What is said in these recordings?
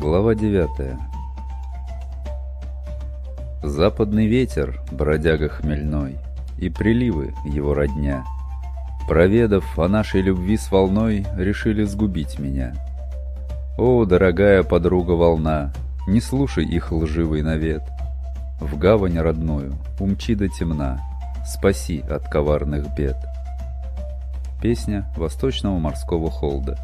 Глава 9. Западный ветер, бродяга хмельной, и приливы его родня, проведав о нашей любви с волной, решили сгубить меня. О, дорогая подруга волна, не слушай их лживый навет. В гавань родную умчи до темна, спаси от коварных бед. Песня Восточного морского холда.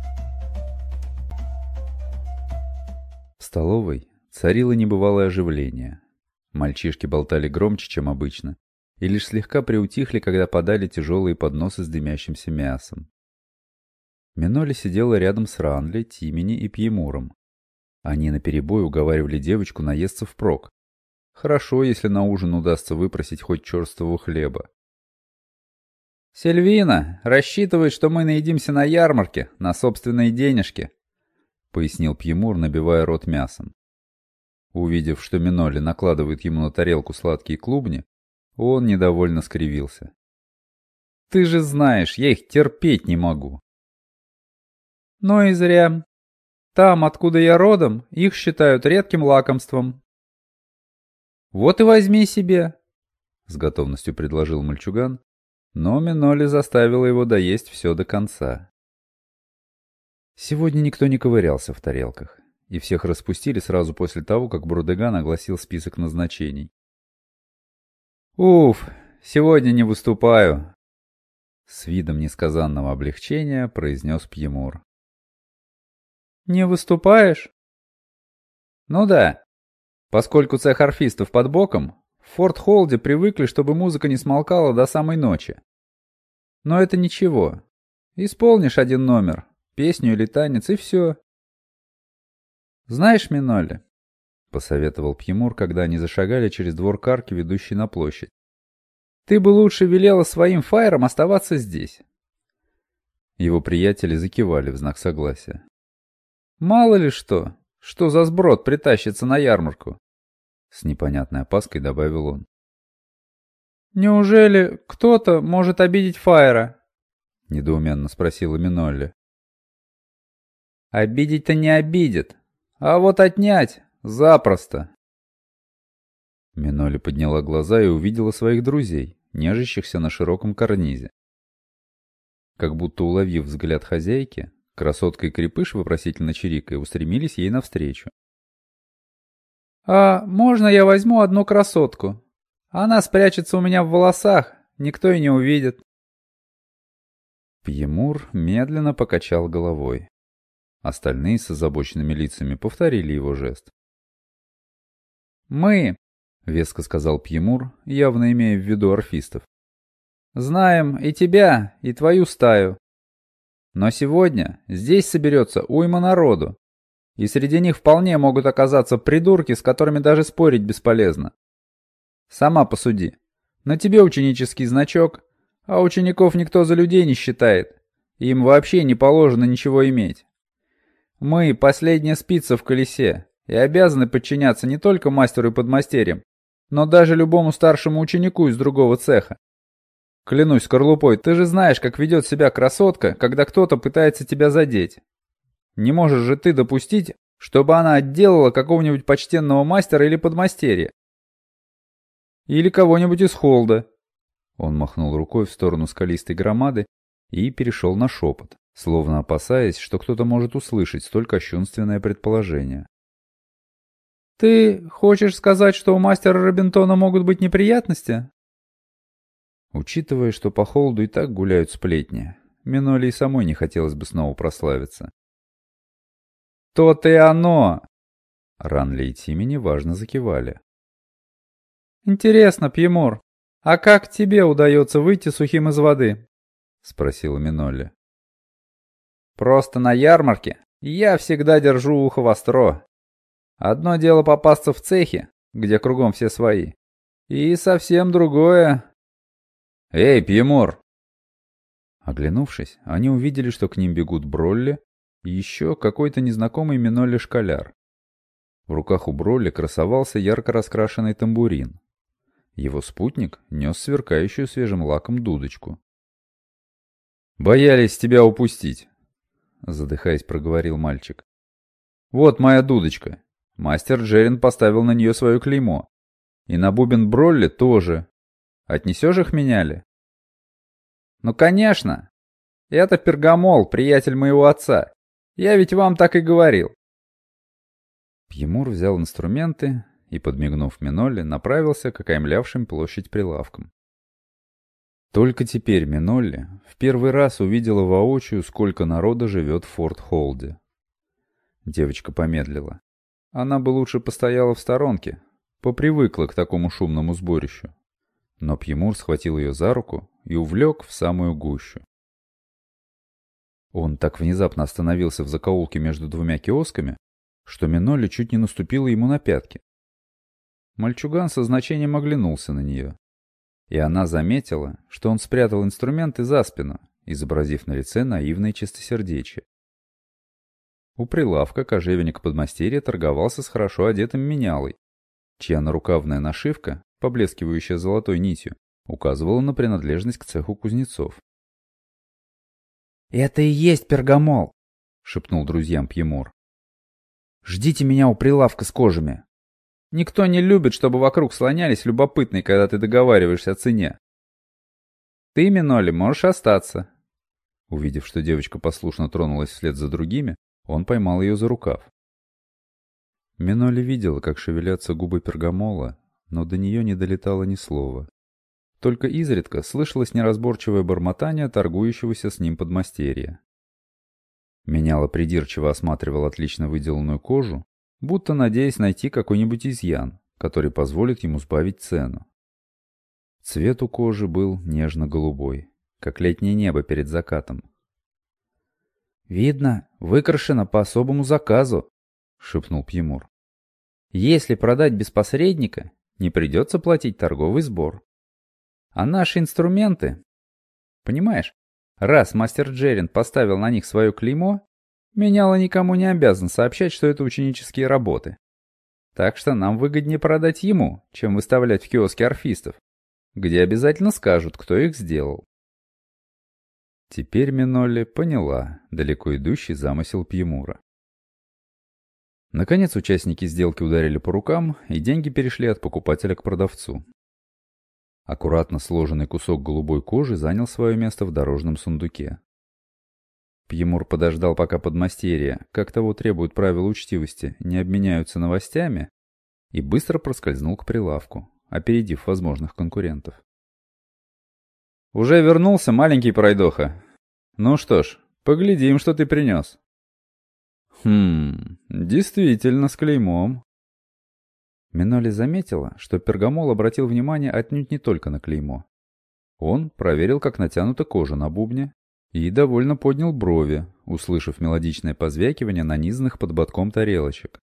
В столовой царило небывалое оживление. Мальчишки болтали громче, чем обычно, и лишь слегка приутихли, когда подали тяжелые подносы с дымящимся мясом. Миноли сидела рядом с Ранли, Тимини и Пьемуром. Они наперебой уговаривали девочку наесться впрок. Хорошо, если на ужин удастся выпросить хоть черствого хлеба. «Сильвина рассчитывает, что мы наедимся на ярмарке, на собственные денежки», — пояснил Пьемур, набивая рот мясом. Увидев, что Миноли накладывает ему на тарелку сладкие клубни, он недовольно скривился. «Ты же знаешь, я их терпеть не могу». «Ну и зря. Там, откуда я родом, их считают редким лакомством». «Вот и возьми себе», — с готовностью предложил мальчуган, но Миноли заставила его доесть все до конца. Сегодня никто не ковырялся в тарелках, и всех распустили сразу после того, как Брудеган огласил список назначений. «Уф, сегодня не выступаю», — с видом несказанного облегчения произнес Пьемур. «Не выступаешь?» «Ну да. Поскольку цех орфистов под боком, в Форт-Холде привыкли, чтобы музыка не смолкала до самой ночи. Но это ничего. Исполнишь один номер, песню или танец, и все. «Знаешь, Миноли», — посоветовал Пьемур, когда они зашагали через двор карки, ведущей на площадь, «ты бы лучше велела своим фаерам оставаться здесь». Его приятели закивали в знак согласия. «Мало ли что за сброд притащится на ярмарку», — с непонятной опаской добавил он. «Неужели кто-то может обидеть фаера?» — недоуменно спросила Минолли. «Обидеть-то не обидит, а вот отнять запросто». Минолли подняла глаза и увидела своих друзей, нежащихся на широком карнизе. Как будто уловив взгляд хозяйки, красотка и крепыш, вопросительно чирикая, устремились ей навстречу. «А можно я возьму одну красотку? Она спрячется у меня в волосах, никто и не увидит». Пьемур медленно покачал головой. Остальные с озабоченными лицами повторили его жест. «Мы», — веско сказал Пьемур, явно имея в виду орфистов, «знаем и тебя, и твою стаю. Но сегодня здесь соберется уйма народу, и среди них вполне могут оказаться придурки, с которыми даже спорить бесполезно. Сама посуди. На тебе ученический значок, а учеников никто за людей не считает, и им вообще не положено ничего иметь. Мы — последняя спица в колесе, и обязаны подчиняться не только мастеру и подмастерьям, но даже любому старшему ученику из другого цеха. Клянусь скорлупой, ты же знаешь, как ведет себя красотка, когда кто-то пытается тебя задеть. Не можешь же ты допустить, чтобы она отделала какого-нибудь почтенного мастера или подмастерья. Или кого-нибудь из холда». Он махнул рукой в сторону скалистой громады и перешел на шепот, словно опасаясь, что кто-то может услышать столь кощунственное предположение. «Ты хочешь сказать, что у мастера Робинтона могут быть неприятности?» Учитывая, что по холду и так гуляют сплетни, Миноли и самой не хотелось бы снова прославиться. «То-то и оно!» Ранли и Тимини важно закивали. «Интересно, Пьемур, а как тебе удается выйти сухим из воды?» — спросила Минолли. «Просто на ярмарке я всегда держу ухо востро. Одно дело попасться в цехе, где кругом все свои, и совсем другое...» «Эй, Пьемур!» Оглянувшись, они увидели, что к ним бегут Бролли и еще какой-то незнакомый Минолли школяр. В руках у Бролли красовался ярко раскрашенный тамбурин. Его спутник нес сверкающую свежим лаком дудочку. «Боялись тебя упустить», — задыхаясь, проговорил мальчик. Вот моя дудочка. Мастер Джерин поставил на нее свое клеймо. И на бубен Бролли тоже. Отнесешь их меняли? Ну, конечно. Это Пергамол, приятель моего отца. Я ведь вам так и говорил. Пьемур взял инструменты и, подмигнув Минолли, направился к окаймлявшим площадь прилавкам. Только теперь Минолли в первый раз увидела воочию, сколько народа живет в Форт-Холде. Девочка помедлила. Она бы лучше постояла в сторонке, попривыкла к такому шумному сборищу. Но Пьемур схватил ее за руку и увлек в самую гущу. Он так внезапно остановился в закоулке между двумя киосками, что Минолли чуть не наступила ему на пятки. Мальчуган со значением оглянулся на нее, и она заметила, что он спрятал инструменты за спину, изобразив на лице наивное чистосердечие. У прилавка кожевенник подмастерья торговался с хорошо одетым менялой, чья нарукавная нашивка, поблескивающая золотой нитью, указывала на принадлежность к цеху кузнецов. «Это и есть Пергамол!» — шепнул друзьям Пьемур. «Ждите меня у прилавка с кожами. Никто не любит, чтобы вокруг слонялись любопытные, когда ты договариваешься о цене. Ты, Минолли, можешь остаться». Увидев, что девочка послушно тронулась вслед за другими, он поймал ее за рукав. Минолли видела, как шевелятся губы Пергамола, но до нее не долетало ни слова. Только изредка слышалось неразборчивое бормотание торгующегося с ним подмастерья. Меняла придирчиво осматривал отлично выделанную кожу, будто надеясь найти какой-нибудь изъян, который позволит ему сбавить цену. Цвет у кожи был нежно-голубой, как летнее небо перед закатом. «Видно, выкрашено по особому заказу», — шепнул Пьемур. «Если продать без посредника, не придется платить торговый сбор. А наши инструменты... Понимаешь, раз мастер Джерин поставил на них свое клеймо, меняло никому не обязан сообщать, что это ученические работы. Так что нам выгоднее продать ему, чем выставлять в киоске орфистов, где обязательно скажут, кто их сделал». Теперь Минолли поняла далеко идущий замысел Пьемура. Наконец участники сделки ударили по рукам, и деньги перешли от покупателя к продавцу. Аккуратно сложенный кусок голубой кожи занял свое место в дорожном сундуке. Пьемур подождал, пока подмастерья, как того требуют правила учтивости, не обменяются новостями, и быстро проскользнул к прилавку, опередив возможных конкурентов. «Уже вернулся, маленький пройдоха? Ну что ж, поглядим, что ты принес». Действительно, с клеймом». Минолли заметила, что Пергамол обратил внимание отнюдь не только на клеймо. Он проверил, как натянута кожа на бубне, и довольно поднял брови, услышав мелодичное позвякивание нанизанных под ботком тарелочек.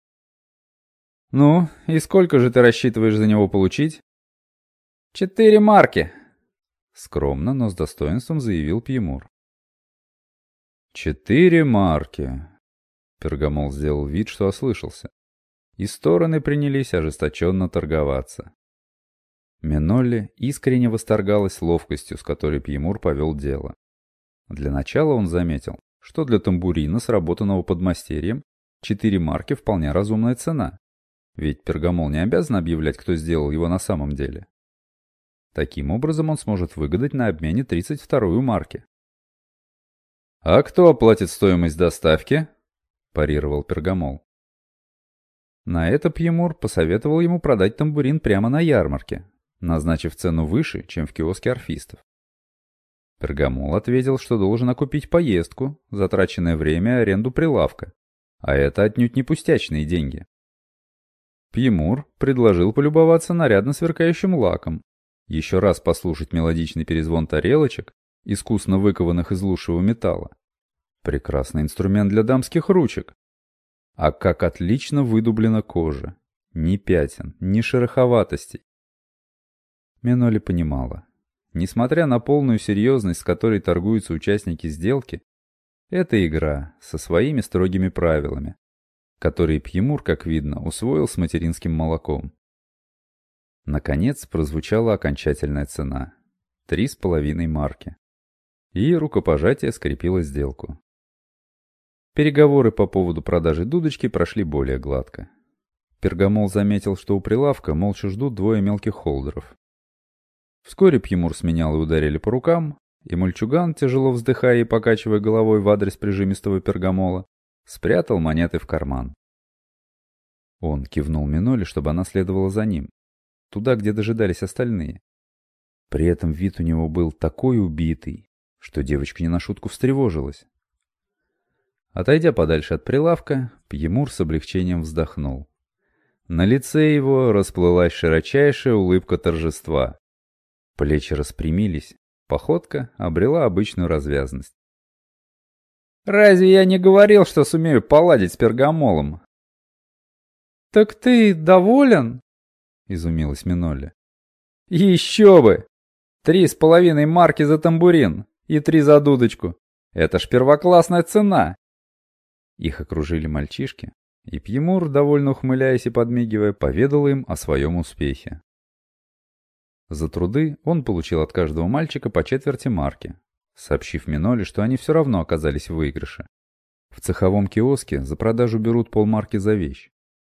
«Ну, и сколько же ты рассчитываешь за него получить?» 4 марки!» Скромно, но с достоинством заявил Пьемур. 4 марки. Пергамол сделал вид, что ослышался. И стороны принялись ожесточенно торговаться. Минолли искренне восторгалась ловкостью, с которой Пьемур повел дело. Для начала он заметил, что для тамбурина, сработанного подмастерьем, 4 марки вполне разумная цена. Ведь Пергамол не обязан объявлять, кто сделал его на самом деле. Таким образом он сможет выгадать на обмене 32-ю марки. «А кто оплатит стоимость доставки?» – парировал Пергамол. На это Пьемур посоветовал ему продать тамбурин прямо на ярмарке, назначив цену выше, чем в киоске орфистов. Пергамол ответил, что должен окупить поездку, затраченное время и аренду прилавка, а это отнюдь не пустячные деньги. Пьемур предложил полюбоваться нарядно сверкающим лаком, еще раз послушать мелодичный перезвон тарелочек, искусно выкованных из лучшего металла. Прекрасный инструмент для дамских ручек. А как отлично выдублена кожа. Ни пятен, ни шероховатостей. Минолли понимала. Несмотря на полную серьезность, с которой торгуются участники сделки, это игра со своими строгими правилами, которые Пьемур, как видно, усвоил с материнским молоком. Наконец прозвучала окончательная цена — 3,5 марки. И рукопожатие скрепило сделку. Переговоры по поводу продажи дудочки прошли более гладко. Пергамол заметил, что у прилавка молча ждут двое мелких холдеров. Вскоре Пьемур сменял и ударили по рукам, и мальчуган, тяжело вздыхая и покачивая головой в адрес прижимистого Пергамола, спрятал монеты в карман. Он кивнул Миноле, чтобы она следовала за ним, туда, где дожидались остальные. При этом вид у него был такой убитый, что девочка не на шутку встревожилась. Отойдя подальше от прилавка, Пьемур с облегчением вздохнул. На лице его расплылась широчайшая улыбка торжества. Плечи распрямились, походка обрела обычную развязность. «Разве я не говорил, что сумею поладить с Пергамолом?» «Так ты доволен?» — изумилась Минолли. «Еще бы! 3,5 марки за тамбурин и 3 за дудочку. Это ж первоклассная цена!» Их окружили мальчишки, и Пьемур, довольно ухмыляясь и подмигивая, поведал им о своем успехе. За труды он получил от каждого мальчика по 1/4 марки, сообщив Миноле, что они все равно оказались в выигрыше. В цеховом киоске за продажу берут полмарки за вещь.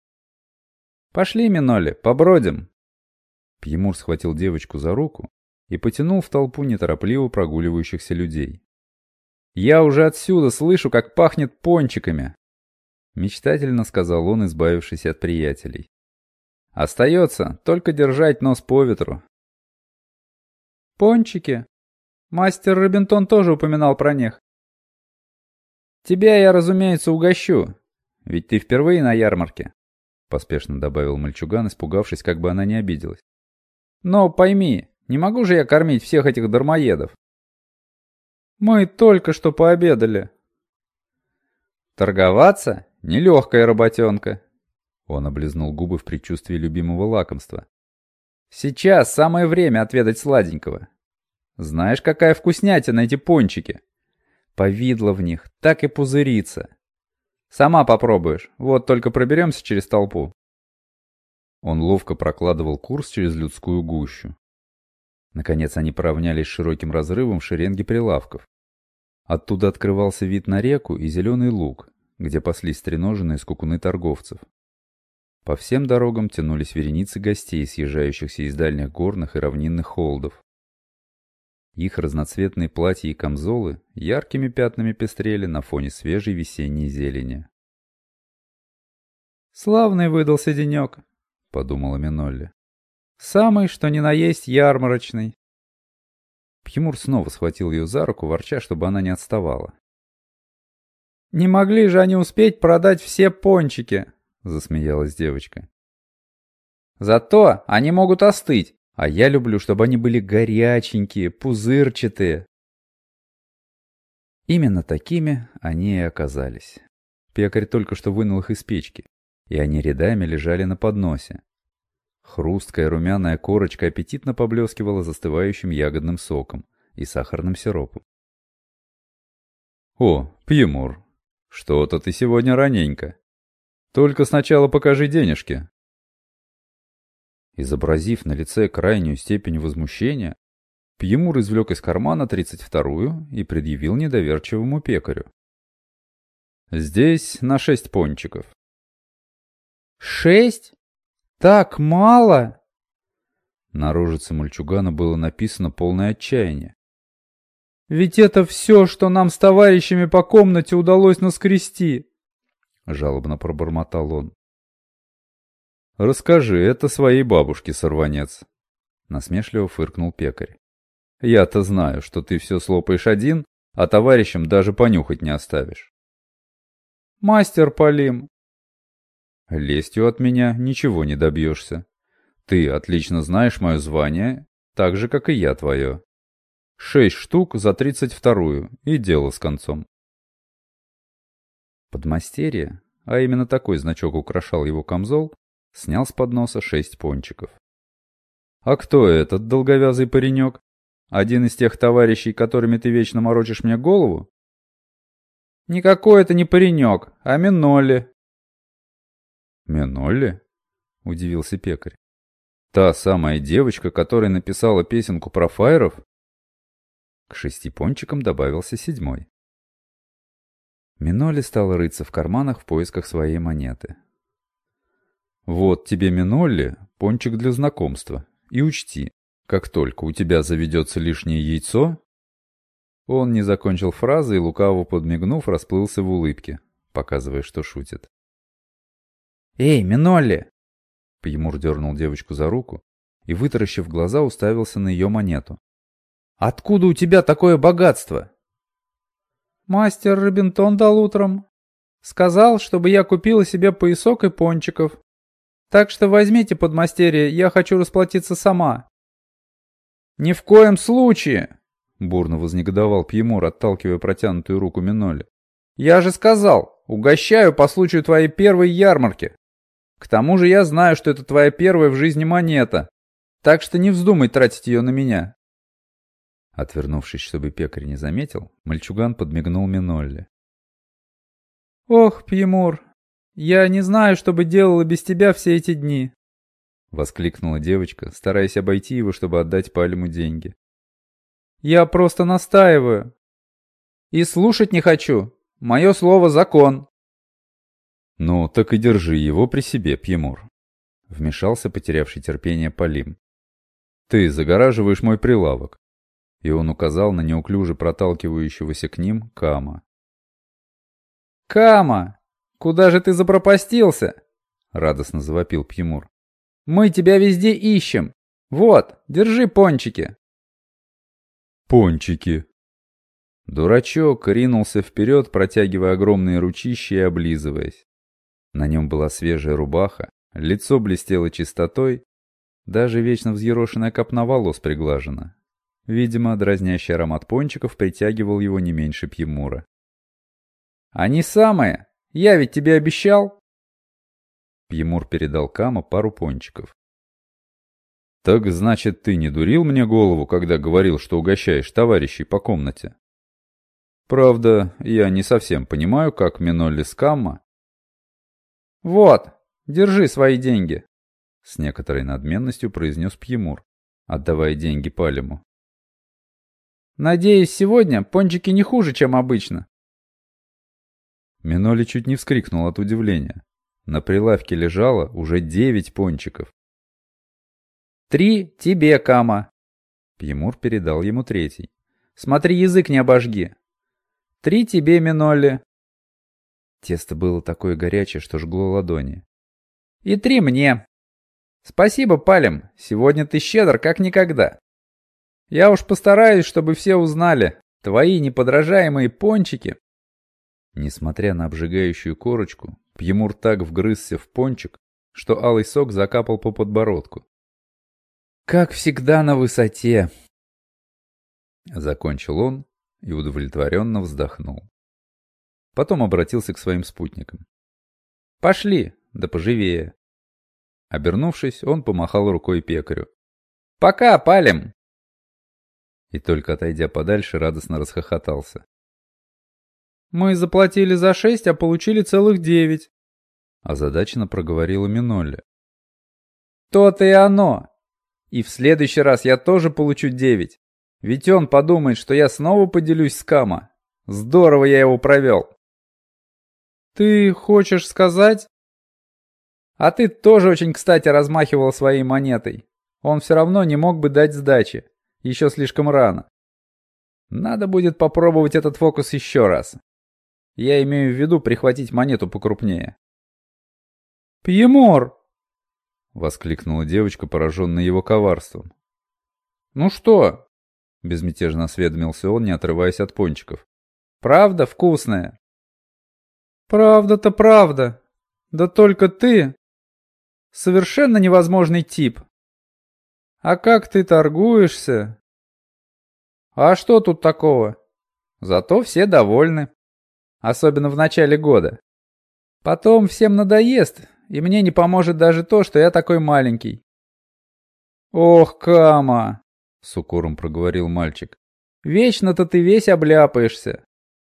«Пошли, Миноле, побродим!» Пьемур схватил девочку за руку и потянул в толпу неторопливо прогуливающихся людей. «Я уже отсюда слышу, как пахнет пончиками!» Мечтательно сказал он, избавившись от приятелей. «Остается только держать нос по ветру». «Пончики? Мастер Робинтон тоже упоминал про них». «Тебя я, разумеется, угощу, ведь ты впервые на ярмарке», — поспешно добавил мальчуган, испугавшись, как бы она не обиделась. «Но пойми, не могу же я кормить всех этих дармоедов». «Мы только что пообедали». «Торговаться? Нелегкая работенка». Он облизнул губы в предчувствии любимого лакомства. «Сейчас самое время отведать сладенького. Знаешь, какая вкуснятина эти пончики? Повидло в них, так и пузырится. Сама попробуешь, вот только проберемся через толпу». Он ловко прокладывал курс через людскую гущу. Наконец они поравнялись с широким разрывом в шеренге прилавков. Оттуда открывался вид на реку и зеленый луг, где паслись стреноженные скакуны торговцев. По всем дорогам тянулись вереницы гостей, съезжающихся из дальних горных и равнинных холдов. Их разноцветные платья и камзолы яркими пятнами пестрели на фоне свежей весенней зелени. «Славный выдался денек», — подумала Минолли. «Самый, что ни на есть, ярмарочный». Пьемур снова схватил ее за руку, ворча, чтобы она не отставала. «Не могли же они успеть продать все пончики», — засмеялась девочка. «Зато они могут остыть, а я люблю, чтобы они были горяченькие, пузырчатые». Именно такими они и оказались. Пекарь только что вынул их из печки, и они рядами лежали на подносе. Хрусткая румяная корочка аппетитно поблескивала застывающим ягодным соком и сахарным сиропом. «О, Пьемур, что-то ты сегодня раненько. Только сначала покажи денежки». Изобразив на лице крайнюю степень возмущения, Пьемур извлек из кармана 32-ю и предъявил недоверчивому пекарю. «Здесь на 6 пончиков». «6? Так мало?» На рожице мальчугана было написано полное отчаяние. «Ведь это все, что нам с товарищами по комнате удалось наскрести!» Жалобно пробормотал он. «Расскажи это своей бабушке, сорванец!» Насмешливо фыркнул пекарь. «Я-то знаю, что ты все слопаешь один, а товарищам даже понюхать не оставишь». «Мастер Полим!» «Лестью от меня ничего не добьешься. Ты отлично знаешь мое звание, так же, как и я твое. 6 штук за 32-ю, и дело с концом». Подмастерье, а именно такой значок украшал его камзол, снял с подноса 6 пончиков. «А кто этот долговязый паренек? Один из тех товарищей, которыми ты вечно морочишь мне голову?» «Никакой это не паренек, а Минолли». «Минолли?» — удивился пекарь. «Та самая девочка, которая написала песенку про фаеров?» К 6 пончикам добавился 7-й. Миноли стала рыться в карманах в поисках своей монеты. «Вот тебе, Минолли, пончик для знакомства. И учти, как только у тебя заведется лишнее яйцо...» Он не закончил фразы и, лукаво подмигнув, расплылся в улыбке, показывая, что шутит. «Эй, Минолли!» Пьемур дернул девочку за руку и, вытаращив глаза, уставился на ее монету. «Откуда у тебя такое богатство?» Мастер Робинтон дал утром. Сказал, чтобы я купила себе поясок и пончиков. Так что возьмите, подмастерье, я хочу расплатиться сама». «Ни в коем случае!» — бурно вознегодовал Пьемур, отталкивая протянутую руку Минолли. «Я же сказал, угощаю по случаю твоей первой ярмарки. К тому же я знаю, что это твоя первая в жизни монета, так что не вздумай тратить ее на меня». Отвернувшись, чтобы пекарь не заметил, мальчуган подмигнул Минолли. «Ох, Пьемур, я не знаю, что бы делала без тебя все эти дни», — воскликнула девочка, стараясь обойти его, чтобы отдать Палему деньги. «Я просто настаиваю. И слушать не хочу. Мое слово — закон». «Ну, так и держи его при себе, Пьемур», — вмешался потерявший терпение Палим. «Ты загораживаешь мой прилавок». И он указал на неуклюже проталкивающегося к ним Кама. «Кама, куда же ты запропастился?» — радостно завопил Пьемур. «Мы тебя везде ищем. Вот, держи пончики». «Пончики!» Дурачок ринулся вперед, протягивая огромные ручища и облизываясь. На нем была свежая рубаха, лицо блестело чистотой, даже вечно взъерошенная копна волос приглажена. Видимо, дразнящий аромат пончиков притягивал его не меньше Пьемура. «Они самые! Я ведь тебе обещал!» Пьемур передал Кама пару пончиков. «Так значит, ты не дурил мне голову, когда говорил, что угощаешь товарищей по комнате? Правда, я не совсем понимаю, как Минолли с Камма...» «Вот, держи свои деньги!» С некоторой надменностью произнес Пьемур, отдавая деньги Палему. «Надеюсь, сегодня пончики не хуже, чем обычно». Минолли чуть не вскрикнул от удивления. На прилавке лежало уже 9 пончиков. 3 тебе, Кама. Пьемур передал ему третий. Смотри, язык не обожги. 3 тебе, Минолли. Тесто было такое горячее, что жгло ладони. И 3 мне. Спасибо, Палем, сегодня ты щедр, как никогда. Я уж постараюсь, чтобы все узнали. Твои неподражаемые пончики. Несмотря на обжигающую корочку, Пьемур так вгрызся в пончик, что алый сок закапал по подбородку. «Как всегда на высоте!» Закончил он и удовлетворенно вздохнул. Потом обратился к своим спутникам. «Пошли, да поживее!» Обернувшись, он помахал рукой пекарю. «Пока, Палем!» И только отойдя подальше, радостно расхохотался. «Мы заплатили за 6, а получили целых 9. Озадаченно проговорила Минолли. То-то и оно. И в следующий раз я тоже получу 9. Ведь он подумает, что я снова поделюсь с Кама. Здорово я его провел. Ты хочешь сказать? А ты тоже очень кстати размахивал своей монетой. Он все равно не мог бы дать сдачи. Еще слишком рано. Надо будет попробовать этот фокус еще раз. Я имею в виду прихватить монету покрупнее. «Пьемур!» — воскликнула девочка, пораженная его коварством. «Ну что?» — безмятежно осведомился он, не отрываясь от пончиков. «Правда вкусная?» «Правда-то правда. Да только ты совершенно невозможный тип. А как ты торгуешься?» «А что тут такого? Зато все довольны. Особенно в начале года. Потом всем надоест, и мне не поможет даже то, что я такой маленький». «Ох, Кама!» — с укором проговорил мальчик. «Вечно-то ты весь обляпаешься».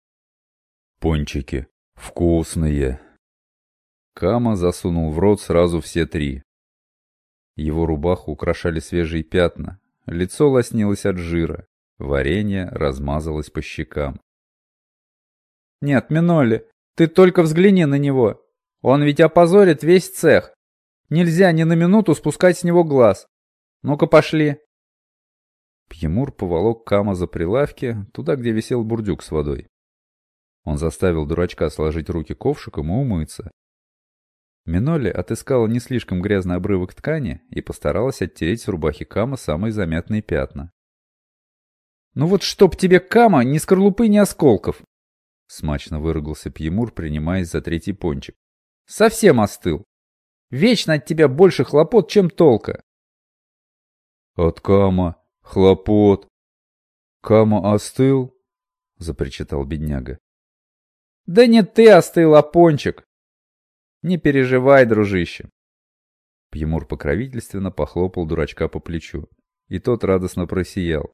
«Пончики вкусные!» Кама засунул в рот сразу все 3. Его рубаху украшали свежие пятна, лицо лоснилось от жира, варенье размазалось по щекам. Нет, Минолли, ты только взгляни на него. Он ведь опозорит весь цех. Нельзя ни на минуту спускать с него глаз. Ну-ка пошли. Пьемур поволок Кама за прилавки, туда, где висел бурдюк с водой. Он заставил дурачка сложить руки ковшиком и умыться. Минолли отыскала не слишком грязный обрывок ткани и постаралась оттереть с рубахи Кама самые заметные пятна. «Ну вот чтоб тебе, Кама, ни скорлупы, ни осколков!» Смачно выругался Пьемур, принимаясь за третий пончик. «Совсем остыл! Вечно от тебя больше хлопот, чем толка!» «От Кама хлопот! Кама остыл?» — запричитал бедняга. «Да не ты остыл, а пончик! Не переживай, дружище!» Пьемур покровительственно похлопал дурачка по плечу, и тот радостно просиял.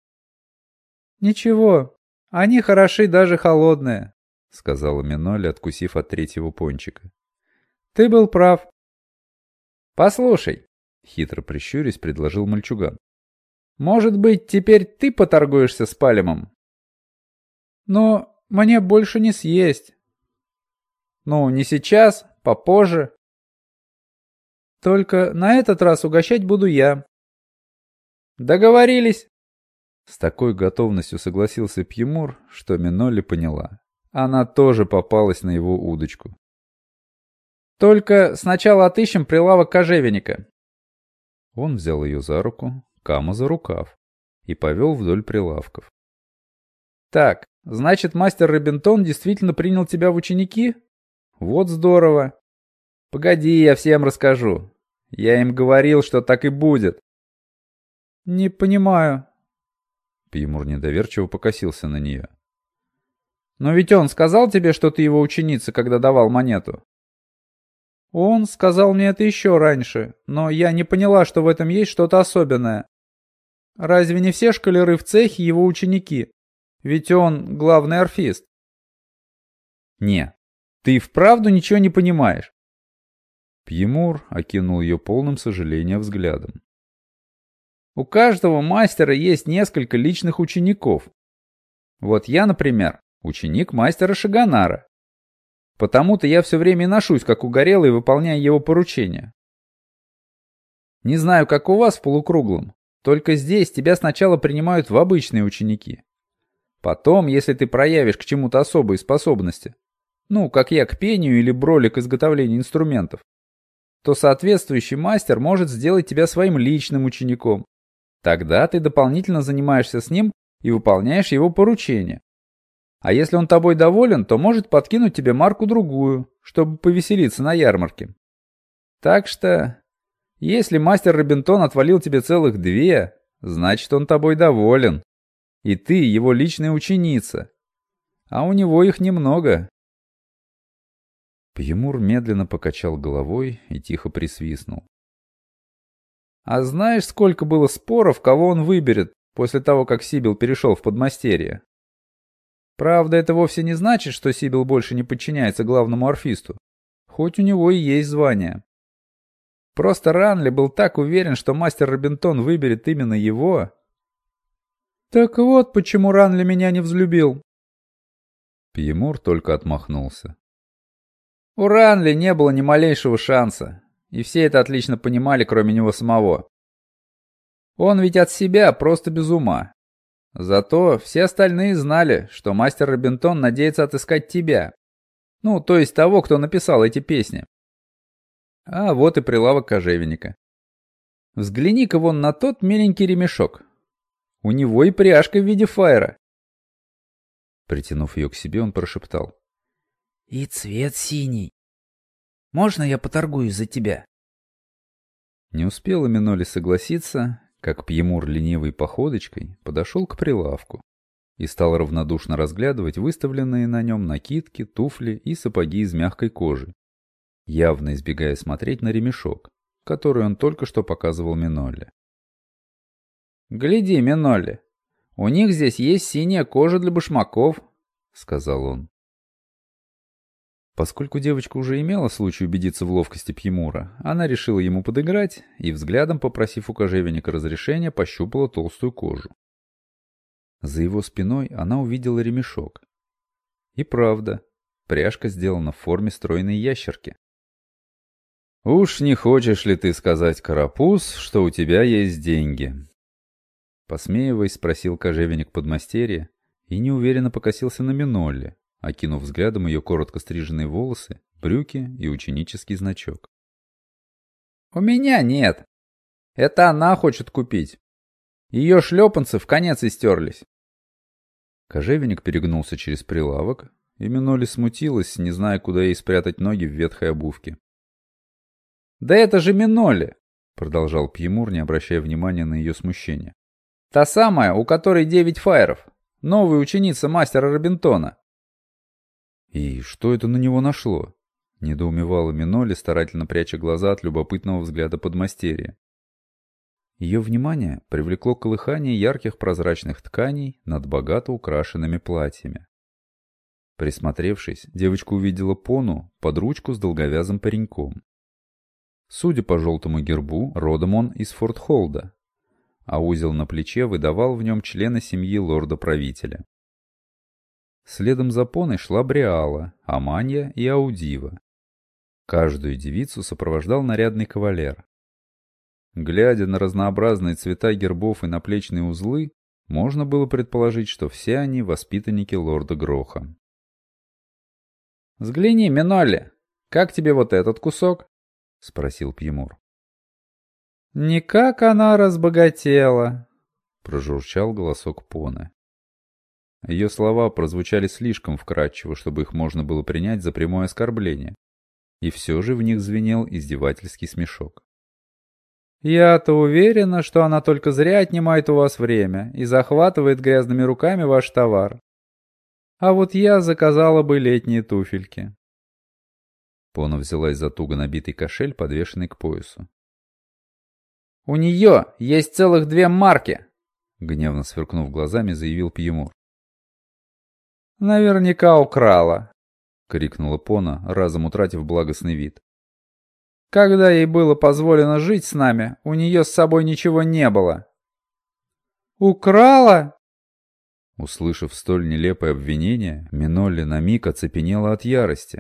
«Ничего, они хороши даже холодные», — сказала Минолли, откусив от третьего пончика. «Ты был прав». «Послушай», — хитро прищурясь, предложил мальчуган. «Может быть, теперь ты поторгуешься с Палемом?» «Но мне больше не съесть». «Ну, не сейчас, попозже». «Только на этот раз угощать буду я». «Договорились». С такой готовностью согласился Пьемур, что Минолли поняла. Она тоже попалась на его удочку. «Только сначала отыщем прилавок кожевенника». Он взял ее за руку, Кама за рукав и повел вдоль прилавков. «Так, значит, мастер Робинтон действительно принял тебя в ученики? Вот здорово. Погоди, я всем расскажу. Я им говорил, что так и будет». «Не понимаю». Пьемур недоверчиво покосился на нее. «Но ведь он сказал тебе, что ты его ученица, когда давал монету?» «Он сказал мне это еще раньше, но я не поняла, что в этом есть что-то особенное. Разве не все школяры в цехе его ученики? Ведь он главный орфист». «Не, ты вправду ничего не понимаешь». Пьемур окинул ее полным сожаления взглядом. «У каждого мастера есть несколько личных учеников. Вот я, например, ученик мастера Шагонара. Потому-то я все время и ношусь, как угорелый, выполняя его поручения. Не знаю, как у вас в полукруглом, только здесь тебя сначала принимают в обычные ученики. Потом, если ты проявишь к чему-то особые способности, ну, как я к пению или Броли к изготовлению инструментов, то соответствующий мастер может сделать тебя своим личным учеником. Тогда ты дополнительно занимаешься с ним и выполняешь его поручения. А если он тобой доволен, то может подкинуть тебе марку другую, чтобы повеселиться на ярмарке. Так что, если мастер Робинтон отвалил тебе целых 2, значит он тобой доволен. И ты его личная ученица. А у него их немного». Пьемур медленно покачал головой и тихо присвистнул. «А знаешь, сколько было споров, кого он выберет после того, как Сибил перешел в подмастерье? Правда, это вовсе не значит, что Сибил больше не подчиняется главному орфисту, хоть у него и есть звание. Просто Ранли был так уверен, что мастер Робинтон выберет именно его». «Так вот почему Ранли меня не взлюбил». Пьемур только отмахнулся. У Ранли не было ни малейшего шанса, и все это отлично понимали, кроме него самого. Он ведь от себя просто без ума. Зато все остальные знали, что мастер Робинтон надеется отыскать тебя. Ну, то есть того, кто написал эти песни. А вот и прилавок кожевенника. Взгляни-ка вон на тот миленький ремешок. У него и пряжка в виде фаера. Притянув ее к себе, он прошептал. «И цвет синий. Можно я поторгуюсь за тебя?» Не успела Минолли согласиться, как Пьемур ленивой походочкой подошел к прилавку и стал равнодушно разглядывать выставленные на нем накидки, туфли и сапоги из мягкой кожи, явно избегая смотреть на ремешок, который он только что показывал Минолли. «Гляди, Минолли, у них здесь есть синяя кожа для башмаков», — сказал он. Поскольку девочка уже имела случай убедиться в ловкости Пьемура, она решила ему подыграть и, взглядом попросив у кожевенника разрешения, пощупала толстую кожу. За его спиной она увидела ремешок И правда, пряжка сделана в форме стройной ящерки. «Уж не хочешь ли ты сказать, Карапуз, что у тебя есть деньги?» Посмеиваясь, спросил кожевенник подмастерья и неуверенно покосился на Минолли, окинув взглядом ее коротко стриженные волосы, брюки и ученический значок. «У меня нет. Это она хочет купить. Ее шлепанцы вконец истерлись». Кожевенник перегнулся через прилавок, и Минолли смутилась, не зная, куда ей спрятать ноги в ветхой обувке. «Да это же Минолли!» — продолжал Пьемур, не обращая внимания на ее смущение. «Та самая, у которой 9 фаеров. Новая ученица мастера Робинтона». «И что это на него нашло?» — недоумевала Минолли, старательно пряча глаза от любопытного взгляда подмастерья. Ее внимание привлекло колыхание ярких прозрачных тканей над богато украшенными платьями. Присмотревшись, девочка увидела Пону под ручку с долговязым пареньком. Судя по желтому гербу, родом он из Фортхолда, а узел на плече выдавал в нем члена семьи лорда-правителя. Следом за Поной шла Бриала, Аманья и Аудива. Каждую девицу сопровождал нарядный кавалер. Глядя на разнообразные цвета гербов и наплечные узлы, можно было предположить, что все они воспитанники лорда Гроха. «Взгляни, Минолли, как тебе вот этот кусок?» — спросил Пьемур. «Никак она разбогатела», — прожурчал голосок Поны. Ее слова прозвучали слишком вкрадчиво, чтобы их можно было принять за прямое оскорбление, и все же в них звенел издевательский смешок. «Я-то уверена, что она только зря отнимает у вас время и захватывает грязными руками ваш товар. А вот я заказала бы летние туфельки». Пона взялась за туго набитый кошель, подвешенный к поясу. «У нее есть целых 2 марки!» — гневно сверкнув глазами, заявил Пьемур. «Наверняка украла!» — крикнула Пона, разом утратив благостный вид. «Когда ей было позволено жить с нами, у нее с собой ничего не было». «Украла?» Услышав столь нелепое обвинение, Минолли на миг оцепенела от ярости.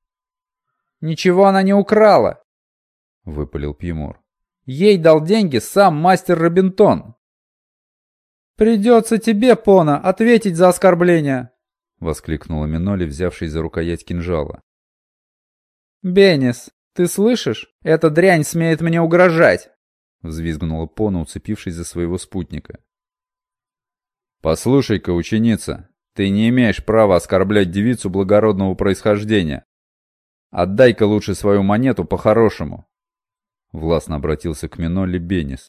«Ничего она не украла!» — выпалил Пьемур. «Ей дал деньги сам мастер Робинтон!» «Придется тебе, Пона, ответить за оскорбление!» — воскликнула Минолли, взявшись за рукоять кинжала. «Бенис, ты слышишь? Эта дрянь смеет мне угрожать!» — взвизгнула Пона, уцепившись за своего спутника. «Послушай-ка, ученица, ты не имеешь права оскорблять девицу благородного происхождения. Отдай-ка лучше свою монету по-хорошему!» Властно обратился к Минолли Бенис.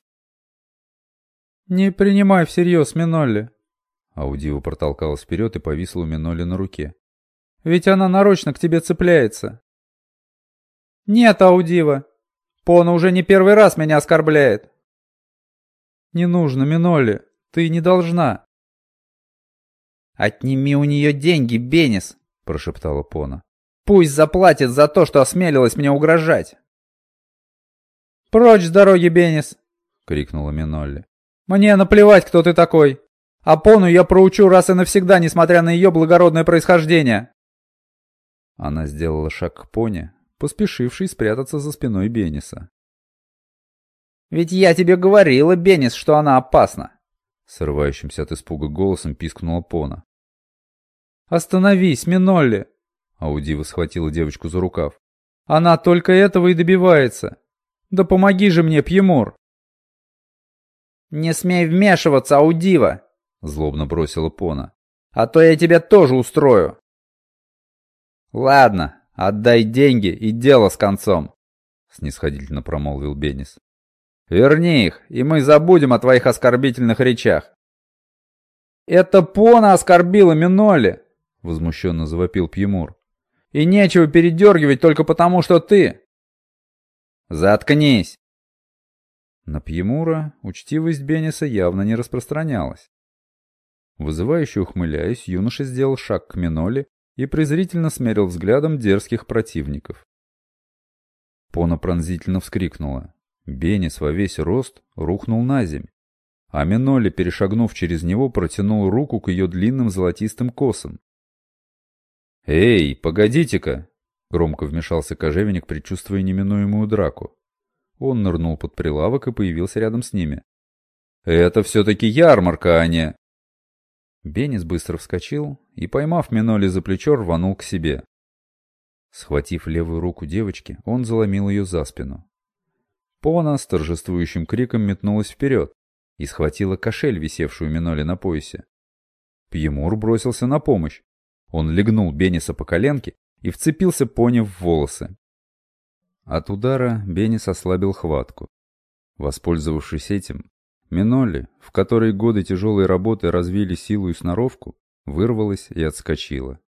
«Не принимай всерьез, Минолли!» Аудива протолкалась вперед и повисла у Минолли на руке. «Ведь она нарочно к тебе цепляется!» «Нет, Аудива! Пона уже не первый раз меня оскорбляет!» «Не нужно, Минолли, ты не должна!» «Отними у нее деньги, Бенис!» — прошептала Пона. «Пусть заплатит за то, что осмелилась мне угрожать!» «Прочь с дороги, Бенис!» — крикнула Минолли. «Мне наплевать, кто ты такой! А Пону я проучу раз и навсегда, несмотря на ее благородное происхождение!» Она сделала шаг к Поне, поспешившей спрятаться за спиной Бениса. «Ведь я тебе говорила, Бенис, что она опасна!» Срывающимся от испуга голосом пискнула Пона. «Остановись, Минолли!» Аудива схватила девочку за рукав. «Она только этого и добивается! Да помоги же мне, Пьемур!» «Не смей вмешиваться, Аудива!» — злобно бросила Пона. «А то я тебя тоже устрою!» «Ладно, отдай деньги и дело с концом!» — снисходительно промолвил Бенис. «Верни их, и мы забудем о твоих оскорбительных речах!» «Это Пона оскорбила Минолли!» — возмущенно завопил Пьемур. «И нечего передергивать только потому, что ты...» «Заткнись!» На Пьемура учтивость Бениса явно не распространялась. Вызывающе ухмыляясь, юноша сделал шаг к Минолли и презрительно смерил взглядом дерзких противников. Пона пронзительно вскрикнула. Бенис во весь рост рухнул на земь, а Минолли, перешагнув через него, протянул руку к ее длинным золотистым косам. «Эй, погодите-ка!» — громко вмешался кожевенник, предчувствуя неминуемую драку. Он нырнул под прилавок и появился рядом с ними. «Это все-таки ярмарка, а не...» Бенис быстро вскочил и, поймав Миноли за плечо, рванул к себе. Схватив левую руку девочки, он заломил ее за спину. Пона с торжествующим криком метнулась вперед и схватила кошель, висевшую Миноли на поясе. Пьемур бросился на помощь. Он легнул Бениса по коленке и вцепился Пони в волосы. От удара Бенис ослабил хватку. Воспользовавшись этим, Миноли, в которой годы тяжелой работы развили силу и сноровку, вырвалась и отскочила.